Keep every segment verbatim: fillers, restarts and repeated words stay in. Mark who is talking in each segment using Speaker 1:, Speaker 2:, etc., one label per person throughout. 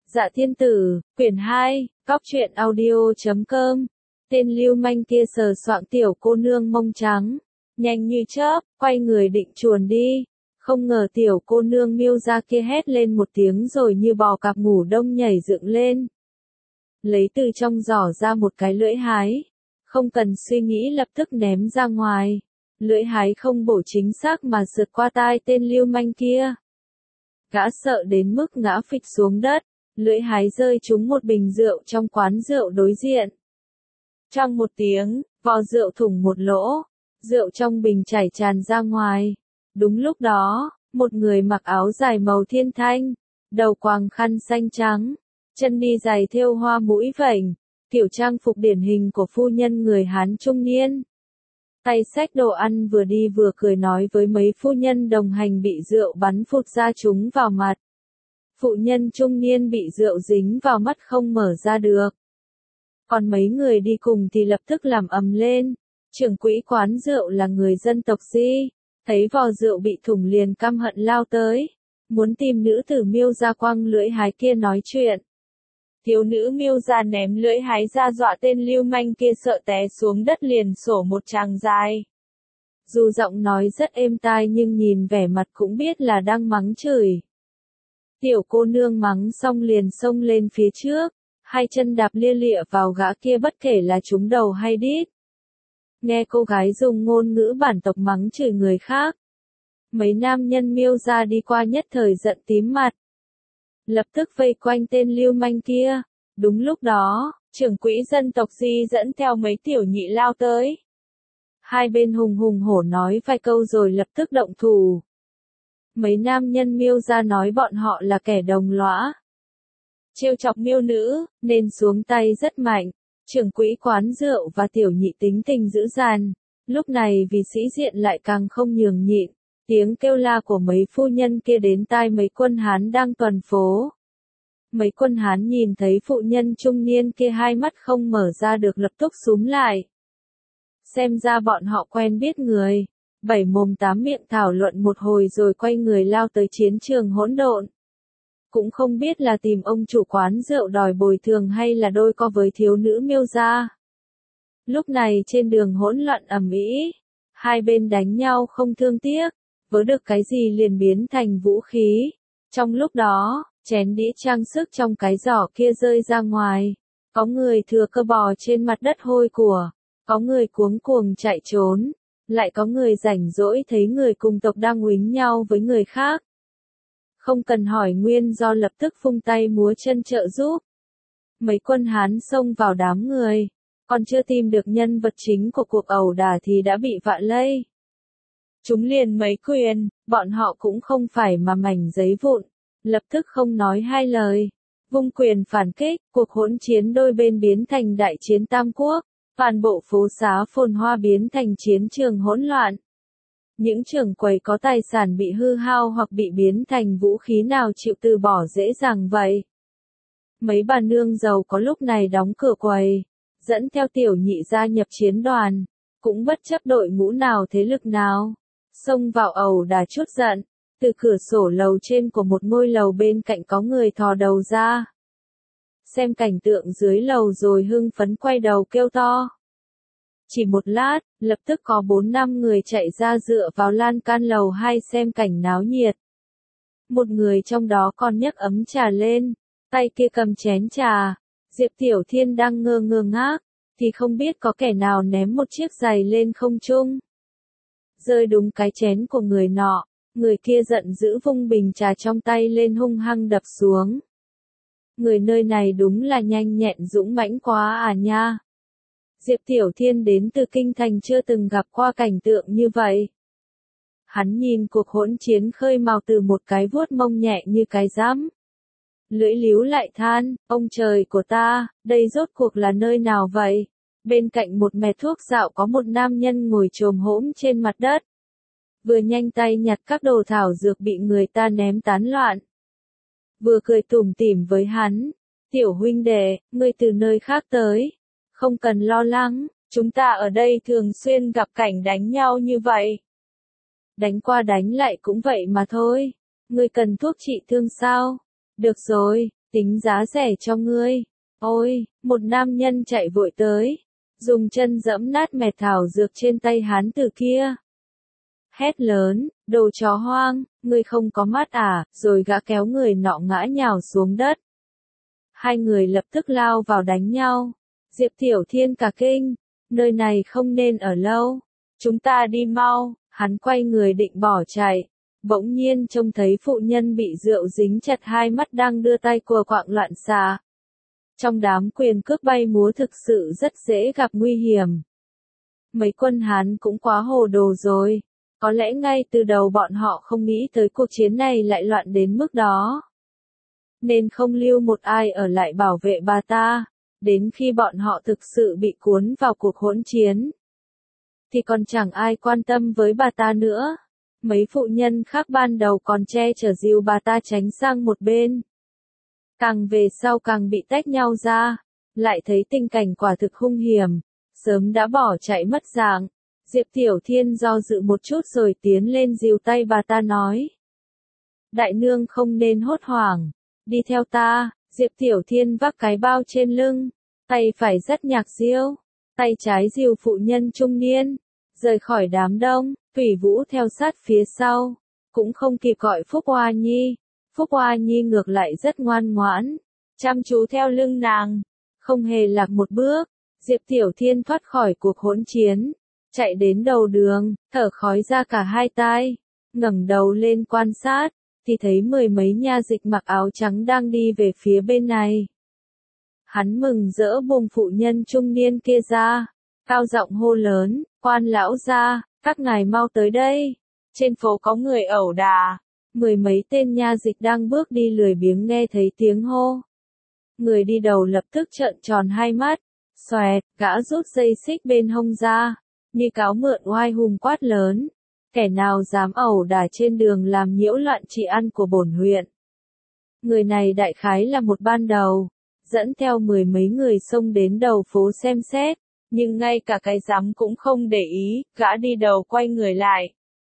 Speaker 1: Dạ Thiên Tử, quyển hai, góc truyện audio chấm com. Tên lưu manh kia sờ soạng tiểu cô nương mông trắng, nhanh như chớp, quay người định chuồn đi. Không ngờ tiểu cô nương Miêu gia kia hét lên một tiếng rồi như bò cạp ngủ đông nhảy dựng lên. Lấy từ trong giỏ ra một cái lưỡi hái. Không cần suy nghĩ lập tức ném ra ngoài. Lưỡi hái không bổ chính xác mà sượt qua tai tên lưu manh kia. Gã sợ đến mức ngã phịch xuống đất. Lưỡi hái rơi trúng một bình rượu trong quán rượu đối diện. Trong một tiếng, vò rượu thủng một lỗ. Rượu trong bình chảy tràn ra ngoài. Đúng lúc đó, một người mặc áo dài màu thiên thanh, đầu quàng khăn xanh trắng, chân đi giày thêu hoa mũi vảnh, kiểu trang phục điển hình của phu nhân người Hán trung niên. Tay xách đồ ăn vừa đi vừa cười nói với mấy phu nhân đồng hành bị rượu bắn phụt ra chúng vào mặt. Phụ nhân trung niên bị rượu dính vào mắt không mở ra được. Còn mấy người đi cùng thì lập tức làm ầm lên. Trưởng quỹ quán rượu là người dân tộc Di, thấy vò rượu bị thủng liền căm hận lao tới, muốn tìm nữ tử Miêu gia quăng lưỡi hái kia nói chuyện. Thiếu nữ Miêu gia ném lưỡi hái ra dọa tên lưu manh kia sợ té xuống đất liền sổ một tràng dài. Dù giọng nói rất êm tai nhưng nhìn vẻ mặt cũng biết là đang mắng chửi. Tiểu cô nương mắng xong liền xông lên phía trước, hai chân đạp lia lịa vào gã kia bất kể là trúng đầu hay đít. Nghe cô gái dùng ngôn ngữ bản tộc mắng chửi người khác. Mấy nam nhân Miêu gia đi qua nhất thời giận tím mặt. Lập tức vây quanh tên lưu manh kia. Đúng lúc đó, trưởng quỹ dân tộc Di dẫn theo mấy tiểu nhị lao tới. Hai bên hùng hùng hổ nói vài câu rồi lập tức động thủ. Mấy nam nhân Miêu gia nói bọn họ là kẻ đồng lõa. Trêu chọc Miêu nữ, nên xuống tay rất mạnh. Trưởng quỹ quán rượu và tiểu nhị tính tình dữ dằn. Lúc này vì sĩ diện lại càng không nhường nhịn. Tiếng kêu la của mấy phu nhân kia đến tai mấy quân Hán đang tuần phố. Mấy quân Hán nhìn thấy phụ nhân trung niên kia hai mắt không mở ra được lập tức xúm lại. Xem ra bọn họ quen biết người. Bảy mồm tám miệng thảo luận một hồi rồi quay người lao tới chiến trường hỗn độn. Cũng không biết là tìm ông chủ quán rượu đòi bồi thường hay là đôi co với thiếu nữ Miêu gia. Lúc này trên đường hỗn loạn ầm ĩ, hai bên đánh nhau không thương tiếc, vớ được cái gì liền biến thành vũ khí. Trong lúc đó, chén đĩa trang sức trong cái giỏ kia rơi ra ngoài, có người thừa cơ bò trên mặt đất hôi của, có người cuống cuồng chạy trốn, lại có người rảnh rỗi thấy người cùng tộc đang uýnh nhau với người khác. Không cần hỏi nguyên do lập tức phung tay múa chân trợ giúp. Mấy quân Hán xông vào đám người, còn chưa tìm được nhân vật chính của cuộc ẩu đả thì đã bị vạ lây. Chúng liền mấy quyền, bọn họ cũng không phải mà mảnh giấy vụn, lập tức không nói hai lời. Vung quyền phản kích, cuộc hỗn chiến đôi bên biến thành đại chiến tam quốc, toàn bộ phố xá phồn hoa biến thành chiến trường hỗn loạn. Những trưởng quầy có tài sản bị hư hao hoặc bị biến thành vũ khí nào chịu từ bỏ dễ dàng vậy. Mấy bà nương giàu có lúc này đóng cửa quầy, dẫn theo tiểu nhị gia nhập chiến đoàn, cũng bất chấp đội ngũ nào thế lực nào. Xông vào ẩu đả chút giận, từ cửa sổ lầu trên của một ngôi lầu bên cạnh có người thò đầu ra. Xem cảnh tượng dưới lầu rồi hưng phấn quay đầu kêu to. Chỉ một lát, lập tức có bốn năm người chạy ra dựa vào lan can lầu hai xem cảnh náo nhiệt. Một người trong đó còn nhấc ấm trà lên, tay kia cầm chén trà. Diệp Tiểu Thiên đang ngơ ngơ ngác, thì không biết có kẻ nào ném một chiếc giày lên không trung. Rơi đúng cái chén của người nọ, người kia giận dữ vung bình trà trong tay lên hung hăng đập xuống. Người nơi này đúng là nhanh nhẹn dũng mãnh quá à nha. Diệp Tiểu Thiên đến từ kinh thành chưa từng gặp qua cảnh tượng như vậy. Hắn nhìn cuộc hỗn chiến khơi mào từ một cái vuốt mông nhẹ như cái giám. Lưỡi líu lại than, ông trời của ta, đây rốt cuộc là nơi nào vậy? Bên cạnh một mẹ thuốc dạo có một nam nhân ngồi chồm hổm trên mặt đất. Vừa nhanh tay nhặt các đồ thảo dược bị người ta ném tán loạn. Vừa cười tủm tỉm với hắn. Tiểu huynh đệ, ngươi từ nơi khác tới. Không cần lo lắng, chúng ta ở đây thường xuyên gặp cảnh đánh nhau như vậy. Đánh qua đánh lại cũng vậy mà thôi. Ngươi cần thuốc trị thương sao? Được rồi, tính giá rẻ cho ngươi. Ôi, một nam nhân chạy vội tới, dùng chân giẫm nát mẹt thảo dược trên tay hán tử kia. Hét lớn, đồ chó hoang, ngươi không có mắt à, rồi gã kéo người nọ ngã nhào xuống đất. Hai người lập tức lao vào đánh nhau. Diệp Tiểu Thiên cả kinh, nơi này không nên ở lâu, chúng ta đi mau. Hắn quay người định bỏ chạy, bỗng nhiên trông thấy phụ nhân bị rượu dính chặt hai mắt đang đưa tay cùa quạng loạn xạ. Trong đám quyền cướp bay múa thực sự rất dễ gặp nguy hiểm. Mấy quân Hán cũng quá hồ đồ rồi, có lẽ ngay từ đầu bọn họ không nghĩ tới cuộc chiến này lại loạn đến mức đó. Nên không lưu một ai ở lại bảo vệ bà ta, đến khi bọn họ thực sự bị cuốn vào cuộc hỗn chiến thì còn chẳng ai quan tâm với bà ta nữa. Mấy phụ nhân khác ban đầu còn che chở dìu bà ta tránh sang một bên. Càng về sau càng bị tách nhau ra, lại thấy tình cảnh quả thực hung hiểm, sớm đã bỏ chạy mất dạng. Diệp Tiểu Thiên do dự một chút rồi tiến lên dìu tay bà ta nói. Đại nương không nên hốt hoảng, đi theo ta. Diệp Tiểu Thiên vác cái bao trên lưng, tay phải dắt nhạc diêu, tay trái dìu phụ nhân trung niên, rời khỏi đám đông. Thủy Vũ theo sát phía sau, cũng không kịp gọi Phúc Hoa Nhi. Phúc Hoa Nhi ngược lại rất ngoan ngoãn, chăm chú theo lưng nàng, không hề lạc một bước. Diệp Tiểu Thiên thoát khỏi cuộc hỗn chiến, chạy đến đầu đường, thở khói ra cả hai tai, ngẩng đầu lên quan sát, thì thấy mười mấy nha dịch mặc áo trắng đang đi về phía bên này. Hắn mừng rỡ buông phụ nhân trung niên kia ra, cao giọng hô lớn, quan lão gia, các ngài mau tới đây, trên phố có người ẩu đả. Mười mấy tên nha dịch đang bước đi lười biếng nghe thấy tiếng hô. Người đi đầu lập tức trợn tròn hai mắt, xoẹt, gã rút dây xích bên hông ra, như cáo mượn oai hùng quát lớn. Kẻ nào dám ẩu đả trên đường làm nhiễu loạn trị an của bổn huyện. Người này đại khái là một ban đầu, dẫn theo mười mấy người xông đến đầu phố xem xét, nhưng ngay cả cái giám cũng không để ý, gã đi đầu quay người lại.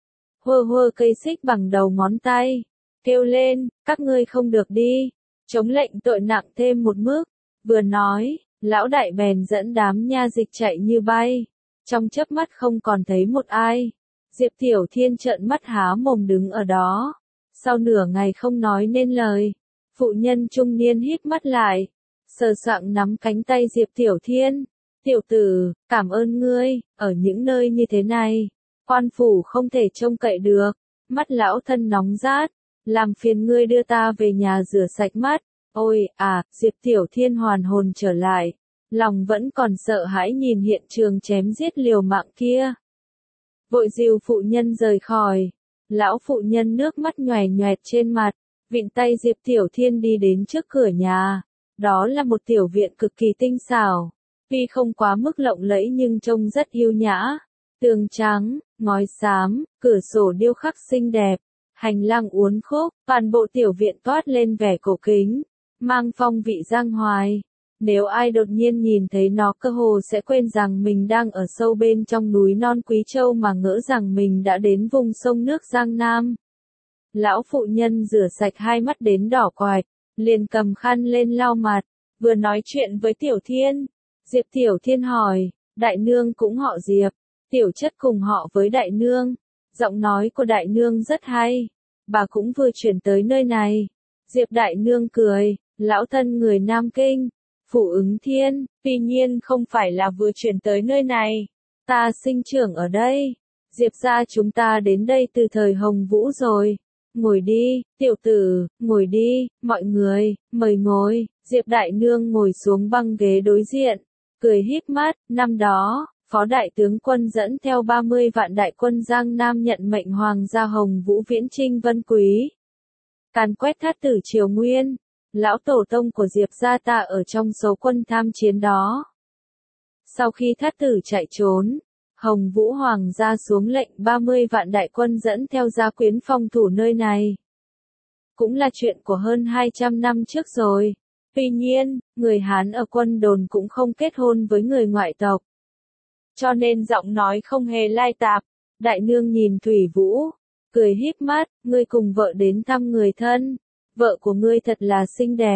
Speaker 1: Hơ hơ cây xích bằng đầu ngón tay, kêu lên, các ngươi không được đi, chống lệnh tội nặng thêm một mức. Vừa nói, lão đại bèn dẫn đám nha dịch chạy như bay, trong chớp mắt không còn thấy một ai. Diệp Tiểu Thiên trợn mắt há mồm đứng ở đó, sau nửa ngày không nói nên lời. Phụ nhân trung niên hít mắt lại, sờ soạng nắm cánh tay Diệp Tiểu Thiên. Tiểu tử, cảm ơn ngươi, ở những nơi như thế này, quan phủ không thể trông cậy được. Mắt lão thân nóng rát, làm phiền ngươi đưa ta về nhà rửa sạch mắt. Ôi, à, Diệp Tiểu Thiên hoàn hồn trở lại, lòng vẫn còn sợ hãi nhìn hiện trường chém giết liều mạng kia. Vội dìu phụ nhân rời khỏi, lão phụ nhân nước mắt nhoè nhoẹt trên mặt, vịn tay Diệp Tiểu Thiên đi đến trước cửa nhà. Đó là một tiểu viện cực kỳ tinh xảo, tuy không quá mức lộng lẫy nhưng trông rất yêu nhã. Tường trắng, ngói xám, cửa sổ điêu khắc xinh đẹp, hành lang uốn khúc, toàn bộ tiểu viện toát lên vẻ cổ kính, mang phong vị giang hoài. Nếu ai đột nhiên nhìn thấy nó cơ hồ sẽ quên rằng mình đang ở sâu bên trong núi non Quý Châu mà ngỡ rằng mình đã đến vùng sông nước Giang Nam. Lão phụ nhân rửa sạch hai mắt đến đỏ quạch, liền cầm khăn lên lau mặt, vừa nói chuyện với Tiểu Thiên. Diệp Tiểu Thiên hỏi, đại nương cũng họ Diệp, tiểu chất cùng họ với đại nương. Giọng nói của đại nương rất hay, bà cũng vừa chuyển tới nơi này. Diệp đại nương cười, lão thân người Nam Kinh, Phủ Ứng Thiên, tuy nhiên không phải là vừa chuyển tới nơi này, ta sinh trưởng ở đây. Diệp gia chúng ta đến đây từ thời Hồng Vũ rồi. Ngồi đi, tiểu tử, ngồi đi, mọi người, mời ngồi. Diệp đại nương ngồi xuống băng ghế đối diện, cười híp mắt. Năm đó, Phó đại tướng quân dẫn theo ba mươi vạn đại quân Giang Nam nhận mệnh Hoàng gia Hồng Vũ viễn chinh Vân Quý, càn quét Thát Tử Triều Nguyên. Lão tổ tông của Diệp gia ta ở trong số quân tham chiến đó. Sau khi Thát Tử chạy trốn, Hồng Vũ Hoàng gia xuống lệnh ba mươi vạn đại quân dẫn theo gia quyến phòng thủ nơi này. Cũng là chuyện của hơn hai trăm năm trước rồi. Tuy nhiên, người Hán ở quân đồn cũng không kết hôn với người ngoại tộc, cho nên giọng nói không hề lai tạp. Đại nương nhìn Thủy Vũ, cười híp mắt, ngươi cùng vợ đến thăm người thân. Vợ của ngươi thật là xinh đẹp,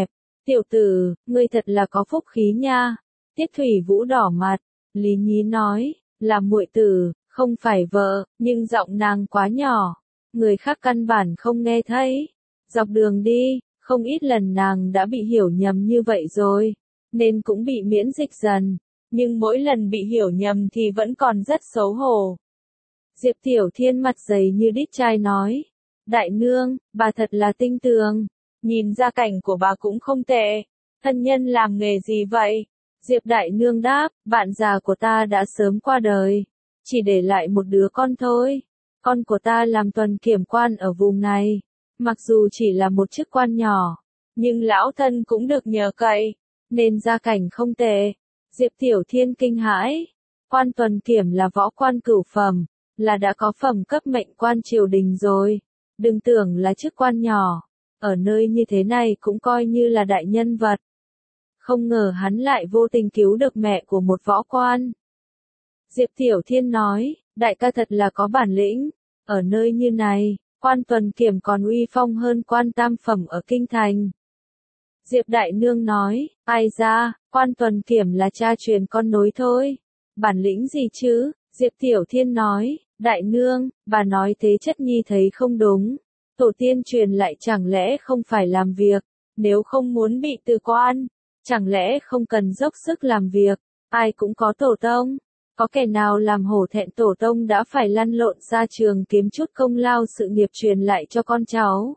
Speaker 1: Tiểu tử, ngươi thật là có phúc khí nha. Tiết Thủy Vũ đỏ mặt, Lý Nhí nói, là muội tử, không phải vợ, nhưng giọng nàng quá nhỏ, người khác căn bản không nghe thấy. Dọc đường đi, không ít lần nàng đã bị hiểu nhầm như vậy rồi, nên cũng bị miễn dịch dần, nhưng mỗi lần bị hiểu nhầm thì vẫn còn rất xấu hổ. Diệp Tiểu Thiên mặt dày như đít chai nói, đại nương, bà thật là tinh tường, nhìn gia cảnh của bà cũng không tệ, thân nhân làm nghề gì vậy? Diệp đại nương đáp, bạn già của ta đã sớm qua đời, chỉ để lại một đứa con thôi, con của ta làm tuần kiểm quan ở vùng này, mặc dù chỉ là một chức quan nhỏ, nhưng lão thân cũng được nhờ cậy, nên gia cảnh không tệ. Diệp Tiểu Thiên kinh hãi, quan tuần kiểm là võ quan cửu phẩm, là đã có phẩm cấp mệnh quan triều đình rồi, đừng tưởng là chức quan nhỏ, ở nơi như thế này cũng coi như là đại nhân vật. Không ngờ hắn lại vô tình cứu được mẹ của một võ quan. Diệp Tiểu Thiên nói, đại ca thật là có bản lĩnh, ở nơi như này, quan tuần kiểm còn uy phong hơn quan tam phẩm ở kinh thành. Diệp Đại Nương nói, ai ra, quan tuần kiểm là cha truyền con nối thôi, bản lĩnh gì chứ? Diệp Tiểu Thiên nói, Đại Nương, bà nói thế chất nhi thấy không đúng, tổ tiên truyền lại chẳng lẽ không phải làm việc, nếu không muốn bị từ quan, chẳng lẽ không cần dốc sức làm việc, ai cũng có tổ tông, có kẻ nào làm hổ thẹn tổ tông đã phải lăn lộn ra trường kiếm chút công lao sự nghiệp truyền lại cho con cháu.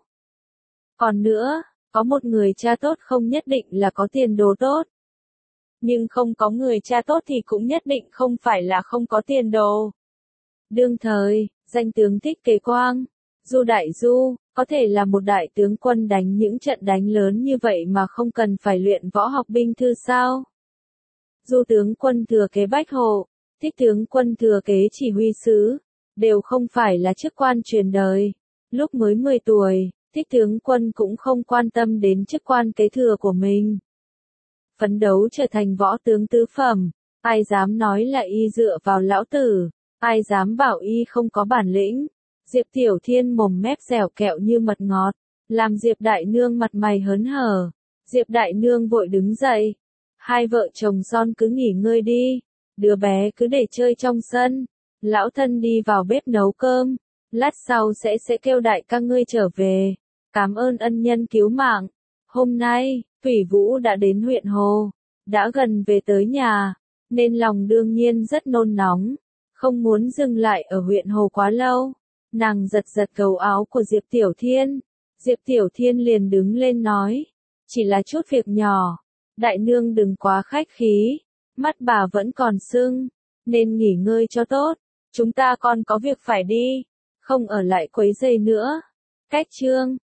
Speaker 1: Còn nữa, có một người cha tốt không nhất định là có tiền đồ tốt. Nhưng không có người cha tốt thì cũng nhất định không phải là không có tiền đồ. Đương thời, danh tướng Thích Kế Quang, Du Đại Du, có thể là một đại tướng quân đánh những trận đánh lớn như vậy mà không cần phải luyện võ học binh thư sao? Du tướng quân thừa kế Bách Hộ, Thích tướng quân thừa kế chỉ huy sứ, đều không phải là chức quan truyền đời. Lúc mới mười tuổi, Thích tướng quân cũng không quan tâm đến chức quan kế thừa của mình. Phấn đấu trở thành võ tướng tứ phẩm, ai dám nói là y dựa vào lão tử, ai dám bảo y không có bản lĩnh. Diệp Tiểu Thiên mồm mép dẻo kẹo như mật ngọt, làm Diệp Đại Nương mặt mày hớn hở. Diệp Đại Nương vội đứng dậy, hai vợ chồng son cứ nghỉ ngơi đi, đứa bé cứ để chơi trong sân, lão thân đi vào bếp nấu cơm, lát sau sẽ sẽ kêu đại ca ngươi trở về, cảm ơn ân nhân cứu mạng. Hôm nay, Thủy Vũ đã đến huyện Hồ, đã gần về tới nhà, nên lòng đương nhiên rất nôn nóng, không muốn dừng lại ở huyện Hồ quá lâu. Nàng giật giật gấu áo của Diệp Tiểu Thiên, Diệp Tiểu Thiên liền đứng lên nói, chỉ là chút việc nhỏ, đại nương đừng quá khách khí, mắt bà vẫn còn sưng, nên nghỉ ngơi cho tốt, chúng ta còn có việc phải đi, không ở lại quấy rầy nữa. Cách chương